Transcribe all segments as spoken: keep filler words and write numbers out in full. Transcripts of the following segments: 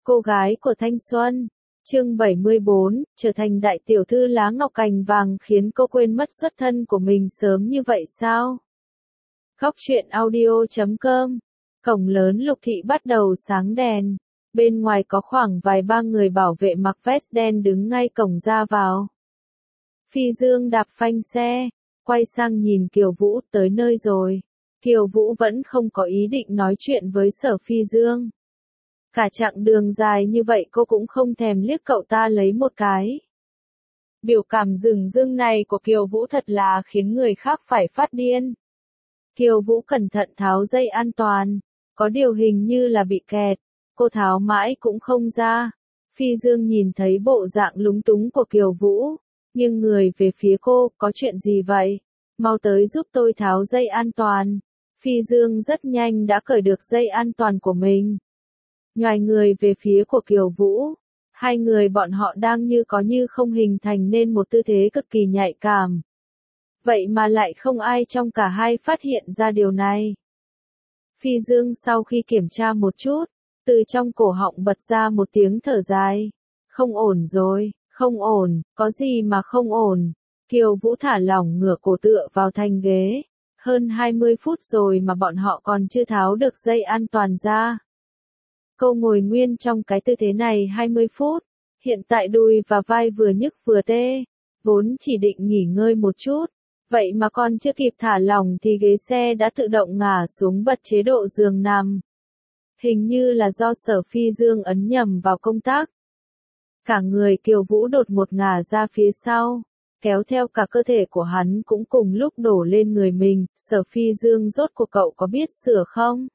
Cô gái của thanh xuân. Chương bảy mươi bốn, trở thành đại tiểu thư lá ngọc cành vàng khiến cô quên mất xuất thân của mình sớm như vậy sao? Góc truyện audio chấm com. Cổng lớn Lục Thị bắt đầu sáng đèn. Bên ngoài có khoảng vài ba người bảo vệ mặc vest đen đứng ngay cổng ra vào. Phi Dương đạp phanh xe, quay sang nhìn Kiều Vũ, tới nơi rồi. Kiều Vũ vẫn không có ý định nói chuyện với Sở Phi Dương. Cả chặng đường dài như vậy cô cũng không thèm liếc cậu ta lấy một cái. Biểu cảm rừng rưng này của Kiều Vũ thật là khiến người khác phải phát điên. Kiều Vũ cẩn thận tháo dây an toàn, có điều hình như là bị kẹt, cô tháo mãi cũng không ra. Phi Dương nhìn thấy bộ dạng lúng túng của Kiều Vũ, nghiêng người về phía cô, có chuyện gì vậy? Mau tới giúp tôi tháo dây an toàn. Phi Dương rất nhanh đã cởi được dây an toàn của mình. Nhoài người về phía của Kiều Vũ, hai người bọn họ đang như có như không hình thành nên một tư thế cực kỳ nhạy cảm. Vậy mà lại không ai trong cả hai phát hiện ra điều này. Phi Dương sau khi kiểm tra một chút, từ trong cổ họng bật ra một tiếng thở dài. Không ổn rồi, không ổn, có gì mà không ổn. Kiều Vũ thả lỏng ngửa cổ tựa vào thành ghế. Hơn hai mươi phút rồi mà bọn họ còn chưa tháo được dây an toàn ra. Cô ngồi nguyên trong cái tư thế này hai mươi phút, hiện tại đùi và vai vừa nhức vừa tê, vốn chỉ định nghỉ ngơi một chút, vậy mà còn chưa kịp thả lỏng thì ghế xe đã tự động ngả xuống bật chế độ giường nằm. Hình như là do Sở Phi Dương ấn nhầm vào công tắc. Cả người Kiều Vũ đột một ngả ra phía sau, kéo theo cả cơ thể của hắn cũng cùng lúc đổ lên người mình. Sở Phi Dương rốt cuộc cậu có biết sửa không?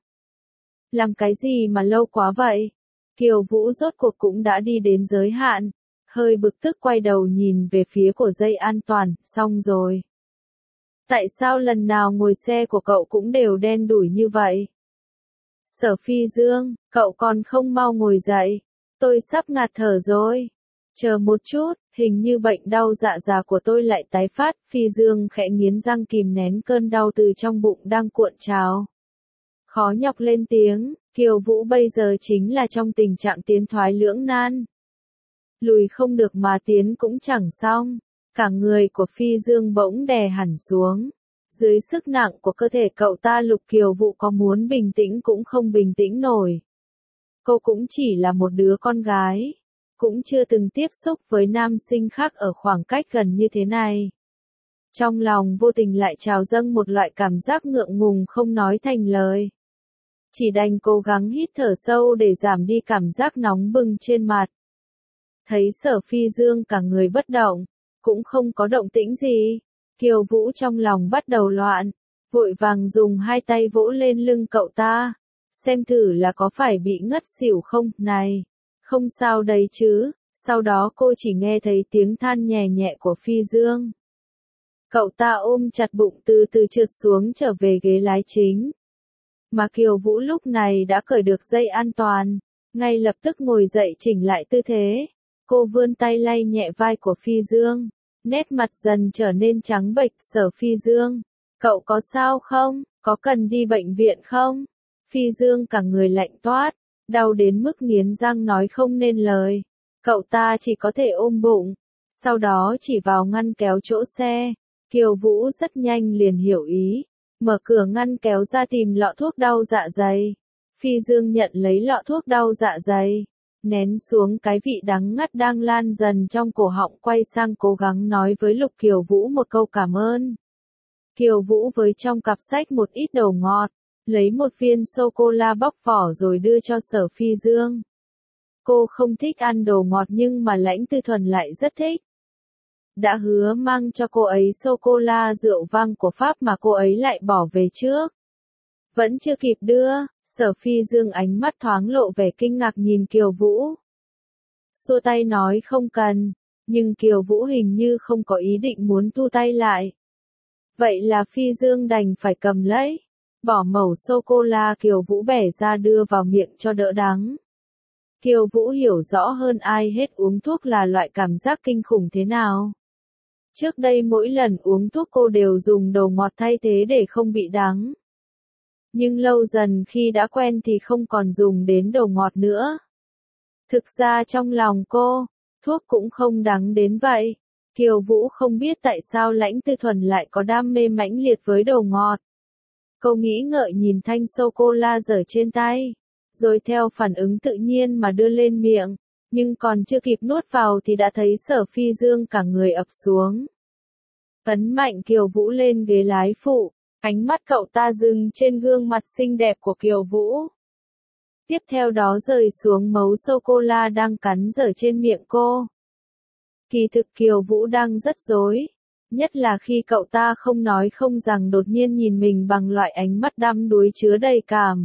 Làm cái gì mà lâu quá vậy? Kiều Vũ rốt cuộc cũng đã đi đến giới hạn, hơi bực tức quay đầu nhìn về phía của dây an toàn, xong rồi. Tại sao lần nào ngồi xe của cậu cũng đều đen đủi như vậy? Sở Phi Dương, cậu còn không mau ngồi dậy, tôi sắp ngạt thở rồi. Chờ một chút, hình như bệnh đau dạ dày của tôi lại tái phát. Phi Dương khẽ nghiến răng kìm nén cơn đau từ trong bụng đang cuộn trào. Khó nhọc lên tiếng, Kiều Vũ bây giờ chính là trong tình trạng tiến thoái lưỡng nan. Lùi không được mà tiến cũng chẳng xong, cả người của Phi Dương bỗng đè hẳn xuống. Dưới sức nặng của cơ thể cậu ta Lục Kiều Vũ có muốn bình tĩnh cũng không bình tĩnh nổi. Cô cũng chỉ là một đứa con gái, cũng chưa từng tiếp xúc với nam sinh khác ở khoảng cách gần như thế này. Trong lòng vô tình lại trào dâng một loại cảm giác ngượng ngùng không nói thành lời. Chỉ đành cố gắng hít thở sâu để giảm đi cảm giác nóng bừng trên mặt. Thấy Sở Phi Dương cả người bất động, cũng không có động tĩnh gì. Kiều Vũ trong lòng bắt đầu loạn, vội vàng dùng hai tay vỗ lên lưng cậu ta. Xem thử là có phải bị ngất xỉu không, này, không sao đấy chứ. Sau đó cô chỉ nghe thấy tiếng than nhẹ nhẹ của Phi Dương. Cậu ta ôm chặt bụng từ từ trượt xuống trở về ghế lái chính. Mà Kiều Vũ lúc này đã cởi được dây an toàn, ngay lập tức ngồi dậy chỉnh lại tư thế. Cô vươn tay lay nhẹ vai của Phi Dương, nét mặt dần trở nên trắng bệch. Sở Phi Dương, cậu có sao không, có cần đi bệnh viện không? Phi Dương cả người lạnh toát, đau đến mức nghiến răng nói không nên lời. Cậu ta chỉ có thể ôm bụng, sau đó chỉ vào ngăn kéo chỗ xe. Kiều Vũ rất nhanh liền hiểu ý. Mở cửa ngăn kéo ra tìm lọ thuốc đau dạ dày. Phi Dương nhận lấy lọ thuốc đau dạ dày, nén xuống cái vị đắng ngắt đang lan dần trong cổ họng, quay sang cố gắng nói với Lục Kiều Vũ một câu cảm ơn. Kiều Vũ với trong cặp sách một ít đồ ngọt, lấy một viên sô-cô-la bóc vỏ rồi đưa cho Sở Phi Dương. Cô không thích ăn đồ ngọt nhưng mà Lãnh Tư Thuần lại rất thích. Đã hứa mang cho cô ấy sô-cô-la rượu vang của Pháp mà cô ấy lại bỏ về trước. Vẫn chưa kịp đưa, Sở Phi Dương ánh mắt thoáng lộ vẻ kinh ngạc nhìn Kiều Vũ. Xua tay nói không cần, nhưng Kiều Vũ hình như không có ý định muốn thu tay lại. Vậy là Phi Dương đành phải cầm lấy, bỏ mẩu sô-cô-la Kiều Vũ bẻ ra đưa vào miệng cho đỡ đắng. Kiều Vũ hiểu rõ hơn ai hết uống thuốc là loại cảm giác kinh khủng thế nào. Trước đây mỗi lần uống thuốc cô đều dùng đồ ngọt thay thế để không bị đắng. Nhưng lâu dần khi đã quen thì không còn dùng đến đồ ngọt nữa. Thực ra trong lòng cô, thuốc cũng không đắng đến vậy. Kiều Vũ không biết tại sao Lãnh Tư Thuần lại có đam mê mãnh liệt với đồ ngọt. Cô nghĩ ngợi nhìn thanh sô-cô-la dở trên tay, rồi theo phản ứng tự nhiên mà đưa lên miệng, nhưng còn chưa kịp nuốt vào thì đã thấy Sở Phi Dương cả người ập xuống. Ấn mạnh Kiều Vũ lên ghế lái phụ, ánh mắt cậu ta dừng trên gương mặt xinh đẹp của Kiều Vũ. Tiếp theo đó rơi xuống mấu sô-cô-la đang cắn dở trên miệng cô. Kỳ thực Kiều Vũ đang rất rối, nhất là khi cậu ta không nói không rằng đột nhiên nhìn mình bằng loại ánh mắt đăm đuối chứa đầy cảm.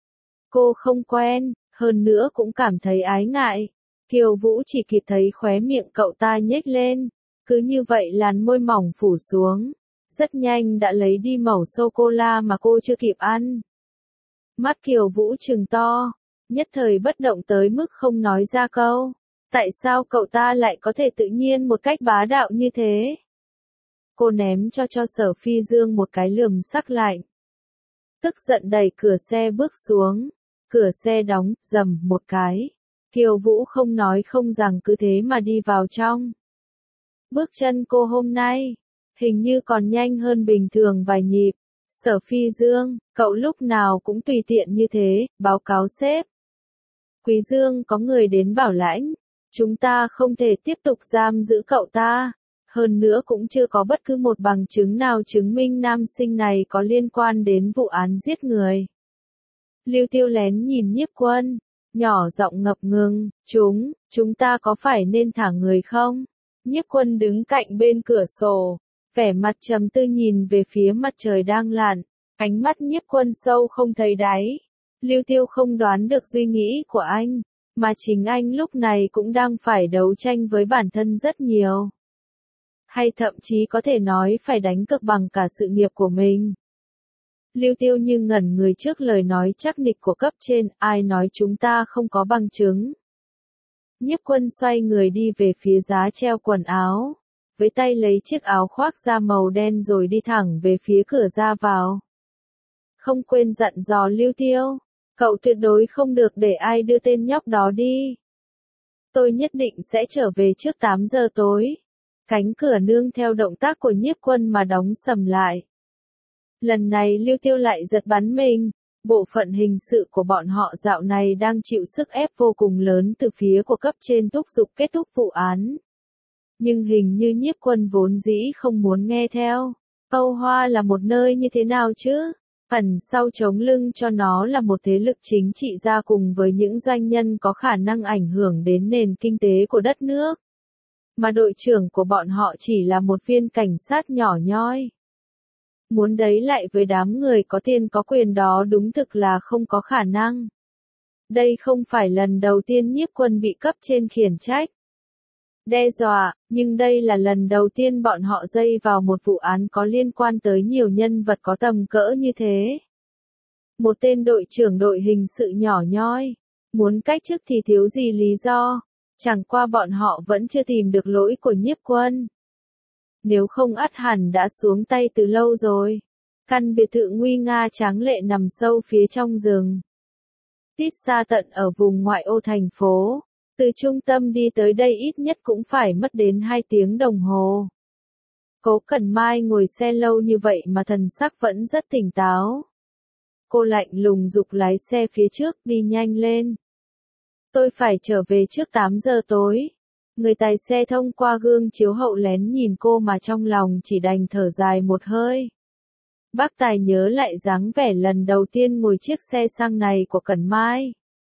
Cô không quen, hơn nữa cũng cảm thấy ái ngại. Kiều Vũ chỉ kịp thấy khóe miệng cậu ta nhếch lên, cứ như vậy làn môi mỏng phủ xuống, rất nhanh đã lấy đi mẩu sô-cô-la mà cô chưa kịp ăn. Mắt Kiều Vũ trừng to, nhất thời bất động tới mức không nói ra câu. Tại sao cậu ta lại có thể tự nhiên một cách bá đạo như thế? Cô ném cho cho Sở Phi Dương một cái lườm sắc lạnh. Tức giận đẩy cửa xe bước xuống. Cửa xe đóng, rầm một cái. Kiều Vũ không nói không rằng cứ thế mà đi vào trong. Bước chân cô hôm nay, hình như còn nhanh hơn bình thường vài nhịp. Sở Phi Dương, cậu lúc nào cũng tùy tiện như thế, báo cáo sếp. Quý Dương có người đến bảo Lãnh. Chúng ta không thể tiếp tục giam giữ cậu ta. Hơn nữa cũng chưa có bất cứ một bằng chứng nào chứng minh nam sinh này có liên quan đến vụ án giết người. Lưu Tiêu lén nhìn Nhiếp Quân, nhỏ giọng ngập ngừng, chúng, chúng ta có phải nên thả người không? Nhiếp Quân đứng cạnh bên cửa sổ, vẻ mặt trầm tư nhìn về phía mặt trời đang lặn, ánh mắt Nhiếp Quân sâu không thấy đáy. Lưu Tiêu không đoán được suy nghĩ của anh, mà chính anh lúc này cũng đang phải đấu tranh với bản thân rất nhiều. Hay thậm chí có thể nói phải đánh cược bằng cả sự nghiệp của mình. Lưu Tiêu như ngẩn người trước lời nói chắc nịch của cấp trên, ai nói chúng ta không có bằng chứng. Nhiếp Quân xoay người đi về phía giá treo quần áo, với tay lấy chiếc áo khoác da màu đen rồi đi thẳng về phía cửa ra vào. Không quên dặn dò Lưu Tiêu, cậu tuyệt đối không được để ai đưa tên nhóc đó đi. Tôi nhất định sẽ trở về trước tám giờ tối. Cánh cửa nương theo động tác của Nhiếp Quân mà đóng sầm lại. Lần này Lưu Tiêu lại giật bắn mình, bộ phận hình sự của bọn họ dạo này đang chịu sức ép vô cùng lớn từ phía của cấp trên thúc giục kết thúc vụ án. Nhưng hình như Nhiếp Quân vốn dĩ không muốn nghe theo. Âu Hoa là một nơi như thế nào chứ? Ẩn sau chống lưng cho nó là một thế lực chính trị gia cùng với những doanh nhân có khả năng ảnh hưởng đến nền kinh tế của đất nước. Mà đội trưởng của bọn họ chỉ là một viên cảnh sát nhỏ nhoi. Muốn đấy lại với đám người có tiền có quyền đó đúng thực là không có khả năng. Đây không phải lần đầu tiên Nhiếp Quân bị cấp trên khiển trách, đe dọa, nhưng đây là lần đầu tiên bọn họ dây vào một vụ án có liên quan tới nhiều nhân vật có tầm cỡ như thế. Một tên đội trưởng đội hình sự nhỏ nhoi, muốn cách chức thì thiếu gì lý do, chẳng qua bọn họ vẫn chưa tìm được lỗi của Nhiếp Quân. Nếu không ắt hẳn đã xuống tay từ lâu rồi. Căn biệt thự nguy nga tráng lệ nằm sâu phía trong rừng. Tít xa tận ở vùng ngoại ô thành phố. Từ trung tâm đi tới đây ít nhất cũng phải mất đến hai tiếng đồng hồ. Cố Cẩn Mai ngồi xe lâu như vậy mà thần sắc vẫn rất tỉnh táo. Cô lạnh lùng giục lái xe phía trước đi nhanh lên. Tôi phải trở về trước tám giờ tối. Người tài xe thông qua gương chiếu hậu lén nhìn cô mà trong lòng chỉ đành thở dài một hơi. Bác Tài nhớ lại dáng vẻ lần đầu tiên ngồi chiếc xe sang này của Cẩn Mai.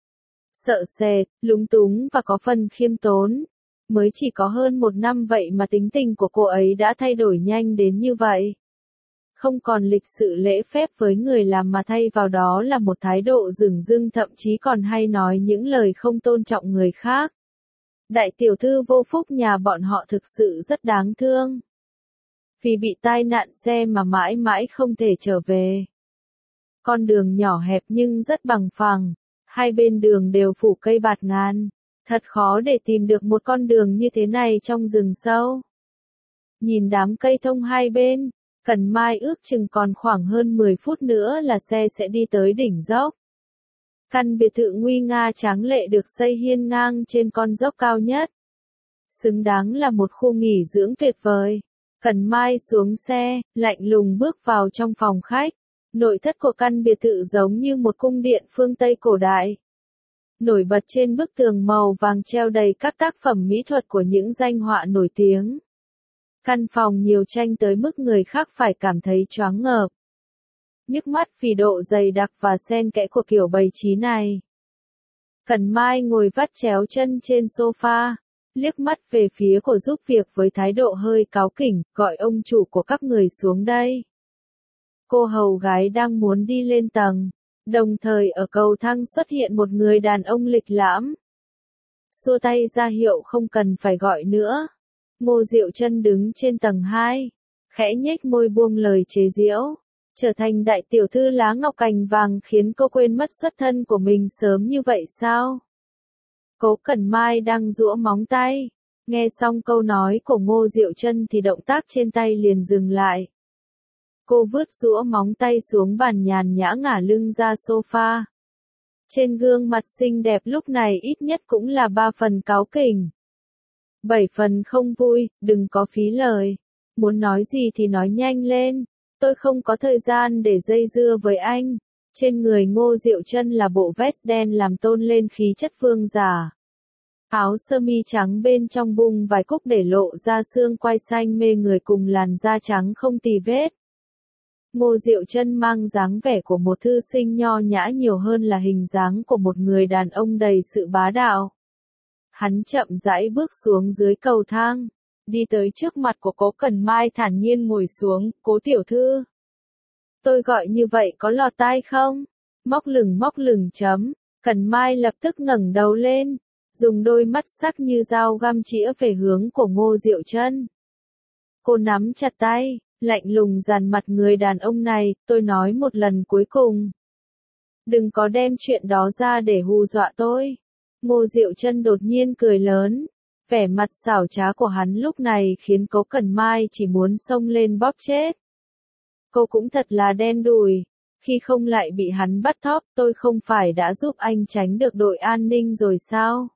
Sợ sệt, lúng túng và có phần khiêm tốn. Mới chỉ có hơn một năm vậy mà tính tình của cô ấy đã thay đổi nhanh đến như vậy. Không còn lịch sự lễ phép với người làm mà thay vào đó là một thái độ dửng dưng, thậm chí còn hay nói những lời không tôn trọng người khác. Đại tiểu thư vô phúc nhà bọn họ thực sự rất đáng thương. Vì bị tai nạn xe mà mãi mãi không thể trở về. Con đường nhỏ hẹp nhưng rất bằng phẳng, hai bên đường đều phủ cây bạt ngàn. Thật khó để tìm được một con đường như thế này trong rừng sâu. Nhìn đám cây thông hai bên, Cẩn Mai ước chừng còn khoảng hơn mười phút nữa là xe sẽ đi tới đỉnh dốc. Căn biệt thự nguy nga tráng lệ được xây hiên ngang trên con dốc cao nhất. Xứng đáng là một khu nghỉ dưỡng tuyệt vời. Cẩn Mai xuống xe, lạnh lùng bước vào trong phòng khách. Nội thất của căn biệt thự giống như một cung điện phương Tây cổ đại. Nổi bật trên bức tường màu vàng treo đầy các tác phẩm mỹ thuật của những danh họa nổi tiếng. Căn phòng nhiều tranh tới mức người khác phải cảm thấy choáng ngợp. Nhức mắt vì độ dày đặc và xen kẽ của kiểu bày trí này. Cẩn Mai ngồi vắt chéo chân trên sofa, liếc mắt về phía của giúp việc với thái độ hơi cáu kỉnh, gọi ông chủ của các người xuống đây. Cô hầu gái đang muốn đi lên tầng, đồng thời ở cầu thang xuất hiện một người đàn ông lịch lãm. Xua tay ra hiệu không cần phải gọi nữa. Ngô Diệu Chân đứng trên tầng hai, khẽ nhếch môi buông lời chế giễu. Trở thành đại tiểu thư lá ngọc cành vàng khiến cô quên mất xuất thân của mình sớm như vậy sao? Cố Cẩn Mai đang giũa móng tay. Nghe xong câu nói của Ngô Diệu Chân thì động tác trên tay liền dừng lại. Cô vứt giũa móng tay xuống bàn nhàn nhã ngả lưng ra sofa. Trên gương mặt xinh đẹp lúc này ít nhất cũng là ba phần cáu kỉnh. Bảy phần không vui, đừng có phí lời. Muốn nói gì thì nói nhanh lên. Tôi không có thời gian để dây dưa với anh. Trên người Ngô Diệu Chân là bộ vest đen làm tôn lên khí chất vương giả. Áo sơ mi trắng bên trong bung vài cúc để lộ ra xương quai xanh mê người cùng làn da trắng không tì vết. Ngô Diệu Chân mang dáng vẻ của một thư sinh nho nhã nhiều hơn là hình dáng của một người đàn ông đầy sự bá đạo. Hắn chậm rãi bước xuống dưới cầu thang, đi tới trước mặt của Cố Cẩn Mai thản nhiên ngồi xuống. Cố tiểu thư. Tôi gọi như vậy có lọt tai không? Móc lửng móc lửng chấm. Cẩn Mai lập tức ngẩng đầu lên, dùng đôi mắt sắc như dao găm chĩa về hướng của Ngô Diệu Chân. Cô nắm chặt tay, lạnh lùng dàn mặt người đàn ông này, tôi nói một lần cuối cùng. Đừng có đem chuyện đó ra để hù dọa tôi. Ngô Diệu Chân đột nhiên cười lớn. Vẻ mặt xảo trá của hắn lúc này khiến Cố Cẩn Mai chỉ muốn xông lên bóp chết. Cô cũng thật là đen đủi. Khi không lại bị hắn bắt thóp, tôi không phải đã giúp anh tránh được đội an ninh rồi sao?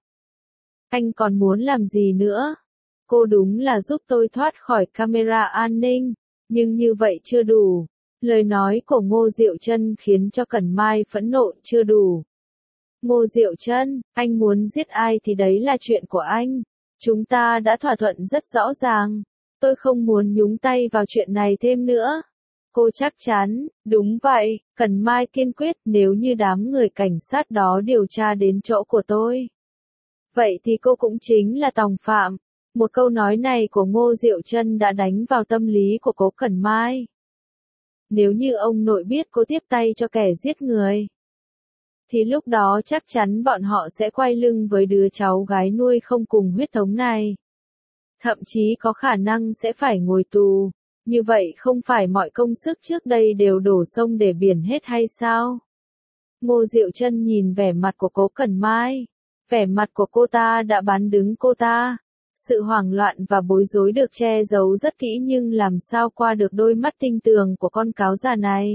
Anh còn muốn làm gì nữa? Cô đúng là giúp tôi thoát khỏi camera an ninh, nhưng như vậy chưa đủ. Lời nói của Ngô Diệu Chân khiến cho Cẩn Mai phẫn nộ. Chưa đủ. Ngô Diệu Chân, anh muốn giết ai thì đấy là chuyện của anh. Chúng ta đã thỏa thuận rất rõ ràng. Tôi không muốn nhúng tay vào chuyện này thêm nữa. Cô chắc chắn, đúng vậy, Cẩn Mai kiên quyết, nếu như đám người cảnh sát đó điều tra đến chỗ của tôi. Vậy thì cô cũng chính là tòng phạm. Một câu nói này của Ngô Diệu Chân đã đánh vào tâm lý của Cố Cẩn Mai. Nếu như ông nội biết cô tiếp tay cho kẻ giết người, thì lúc đó chắc chắn bọn họ sẽ quay lưng với đứa cháu gái nuôi không cùng huyết thống này. Thậm chí có khả năng sẽ phải ngồi tù. Như vậy không phải mọi công sức trước đây đều đổ sông để biển hết hay sao? Ngô Diệu Chân nhìn vẻ mặt của Cố Cẩn Mai. Vẻ mặt của cô ta đã bán đứng cô ta. Sự hoảng loạn và bối rối được che giấu rất kỹ nhưng làm sao qua được đôi mắt tinh tường của con cáo già này.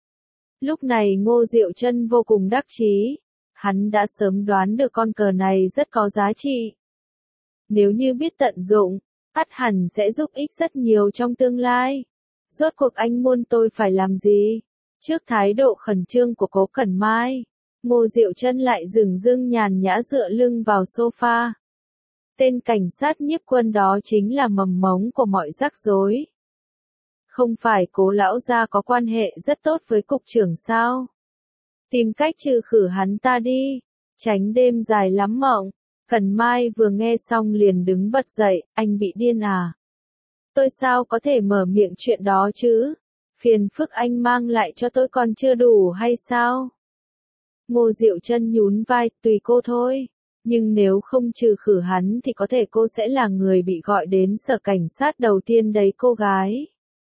Lúc này Ngô Diệu Chân vô cùng đắc chí. Hắn đã sớm đoán được con cờ này rất có giá trị. Nếu như biết tận dụng, ắt hẳn sẽ giúp ích rất nhiều trong tương lai. Rốt cuộc anh muốn tôi phải làm gì? Trước thái độ khẩn trương của Cố Cẩn Mai, Ngô Diệu Chân lại dửng dưng nhàn nhã dựa lưng vào sofa. Tên cảnh sát nhiếp quân đó chính là mầm mống của mọi rắc rối. Không phải Cố lão gia có quan hệ rất tốt với cục trưởng sao? Tìm cách trừ khử hắn ta đi, tránh đêm dài lắm mộng. Cẩn Mai vừa nghe xong liền đứng bật dậy, anh bị điên à? Tôi sao có thể mở miệng chuyện đó chứ? Phiền phức anh mang lại cho tôi còn chưa đủ hay sao? Ngô Diệu Chân nhún vai, tùy cô thôi. Nhưng nếu không trừ khử hắn thì có thể cô sẽ là người bị gọi đến sở cảnh sát đầu tiên đấy cô gái.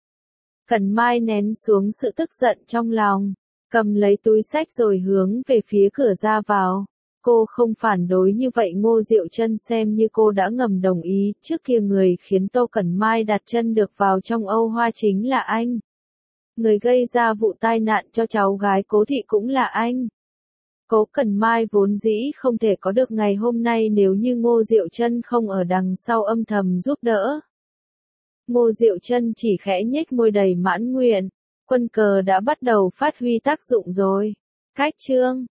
Cẩn Mai nén xuống sự tức giận trong lòng, cầm lấy túi xách rồi hướng về phía cửa ra vào. Cô không phản đối như vậy. Ngô Diệu Chân xem như cô đã ngầm đồng ý. Trước kia người khiến Tô Cẩn Mai đặt chân được vào trong Âu Hoa chính là anh. Người gây ra vụ tai nạn cho cháu gái Cố thị cũng là anh. Cố Cần Mai vốn dĩ không thể có được ngày hôm nay nếu như Ngô Diệu Trân không ở đằng sau âm thầm giúp đỡ. Ngô Diệu Trân chỉ khẽ nhếch môi đầy mãn nguyện, quân cờ đã bắt đầu phát huy tác dụng rồi. Cách chương